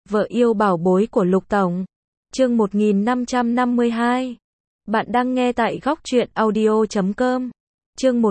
Vợ yêu bảo bối của Lục Tổng. Chương 1552. Bạn đang nghe tại góc truyện audio.com. Chương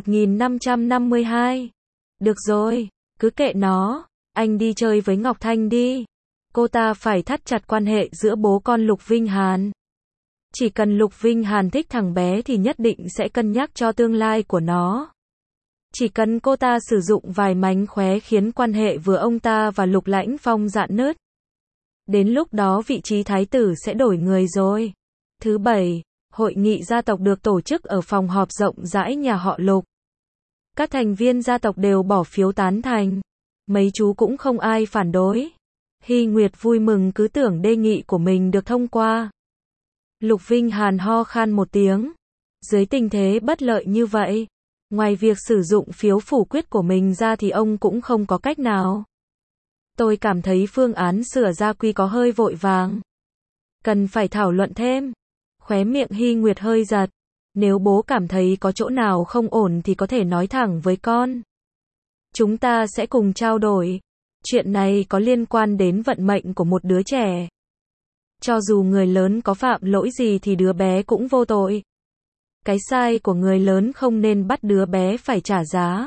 1552. Được rồi, cứ kệ nó, anh đi chơi với Ngọc Thanh đi. Cô ta phải thắt chặt quan hệ giữa bố con Lục Vinh Hàn. Chỉ cần Lục Vinh Hàn thích thằng bé thì nhất định sẽ cân nhắc cho tương lai của nó. Chỉ cần cô ta sử dụng vài mánh khóe khiến quan hệ vừa ông ta và Lục Lãnh Phong rạn nứt. Đến lúc đó vị trí thái tử sẽ đổi người rồi. Thứ bảy, hội nghị gia tộc được tổ chức ở phòng họp rộng rãi nhà họ Lục. Các thành viên gia tộc đều bỏ phiếu tán thành. Mấy chú cũng không ai phản đối. Hy Nguyệt vui mừng cứ tưởng đề nghị của mình được thông qua. Lục Vinh Hàn ho khan một tiếng. Dưới tình thế bất lợi như vậy, ngoài việc sử dụng phiếu phủ quyết của mình ra thì ông cũng không có cách nào. Tôi cảm thấy phương án sửa gia quy có hơi vội vàng. Cần phải thảo luận thêm. Khóe miệng Hy Nguyệt hơi giật. Nếu bố cảm thấy có chỗ nào không ổn thì có thể nói thẳng với con. Chúng ta sẽ cùng trao đổi. Chuyện này có liên quan đến vận mệnh của một đứa trẻ. Cho dù người lớn có phạm lỗi gì thì đứa bé cũng vô tội. Cái sai của người lớn không nên bắt đứa bé phải trả giá.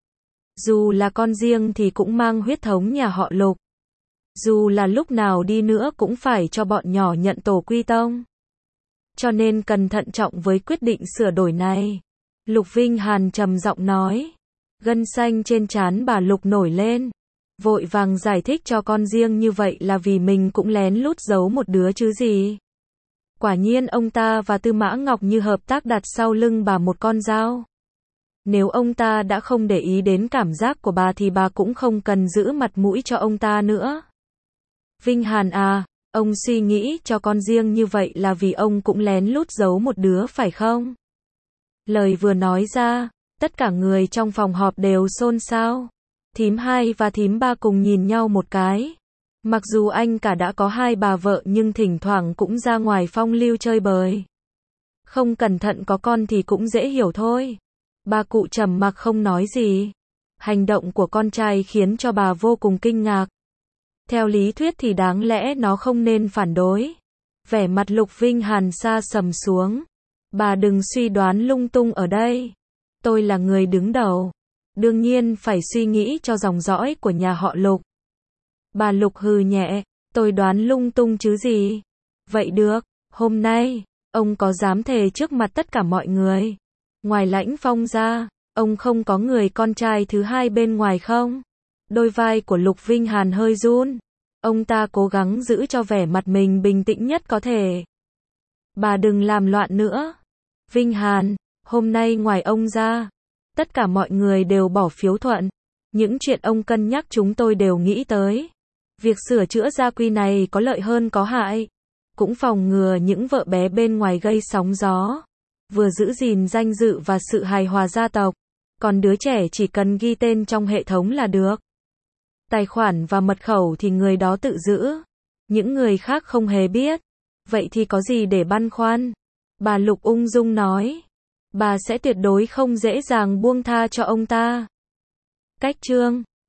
Dù là con riêng thì cũng mang huyết thống nhà họ Lục. Dù là lúc nào đi nữa cũng phải cho bọn nhỏ nhận tổ quy tông. Cho nên cần thận trọng với quyết định sửa đổi này. Lục Vinh Hàn trầm giọng nói. Gân xanh trên trán bà Lục nổi lên. Vội vàng giải thích cho con riêng như vậy là vì mình cũng lén lút giấu một đứa chứ gì. Quả nhiên ông ta và Tư Mã Ngọc Như hợp tác đặt sau lưng bà một con dao. Nếu ông ta đã không để ý đến cảm giác của bà thì bà cũng không cần giữ mặt mũi cho ông ta nữa. Vinh Hàn à, ông suy nghĩ cho con riêng như vậy là vì ông cũng lén lút giấu một đứa phải không? Lời vừa nói ra, tất cả người trong phòng họp đều xôn xao. Thím 2 và thím 3 cùng nhìn nhau một cái. Mặc dù anh cả đã có 2 bà vợ nhưng thỉnh thoảng cũng ra ngoài phong lưu chơi bời. Không cẩn thận có con thì cũng dễ hiểu thôi. Bà cụ trầm mặc không nói gì. Hành động của con trai khiến cho bà vô cùng kinh ngạc. Theo lý thuyết thì đáng lẽ nó không nên phản đối. Vẻ mặt Lục Vinh Hàn sa sầm xuống. Bà đừng suy đoán lung tung ở đây. Tôi là người đứng đầu. Đương nhiên phải suy nghĩ cho dòng dõi của nhà họ Lục. Bà Lục hừ nhẹ. Tôi đoán lung tung chứ gì. Vậy được, hôm nay, ông có dám thề trước mặt tất cả mọi người. Ngoài Lãnh Phong ra, ông không có người con trai thứ hai bên ngoài không? Đôi vai của Lục Vinh Hàn hơi run. Ông ta cố gắng giữ cho vẻ mặt mình bình tĩnh nhất có thể. Bà đừng làm loạn nữa. Vinh Hàn, hôm nay ngoài ông ra, tất cả mọi người đều bỏ phiếu thuận. Những chuyện ông cân nhắc chúng tôi đều nghĩ tới. Việc sửa chữa gia quy này có lợi hơn có hại. Cũng phòng ngừa những vợ bé bên ngoài gây sóng gió. Vừa giữ gìn danh dự và sự hài hòa gia tộc. Còn đứa trẻ chỉ cần ghi tên trong hệ thống là được. Tài khoản và mật khẩu thì người đó tự giữ. Những người khác không hề biết. Vậy thì có gì để băn khoăn? Bà Lục ung dung nói. Bà sẽ tuyệt đối không dễ dàng buông tha cho ông ta. Cách chương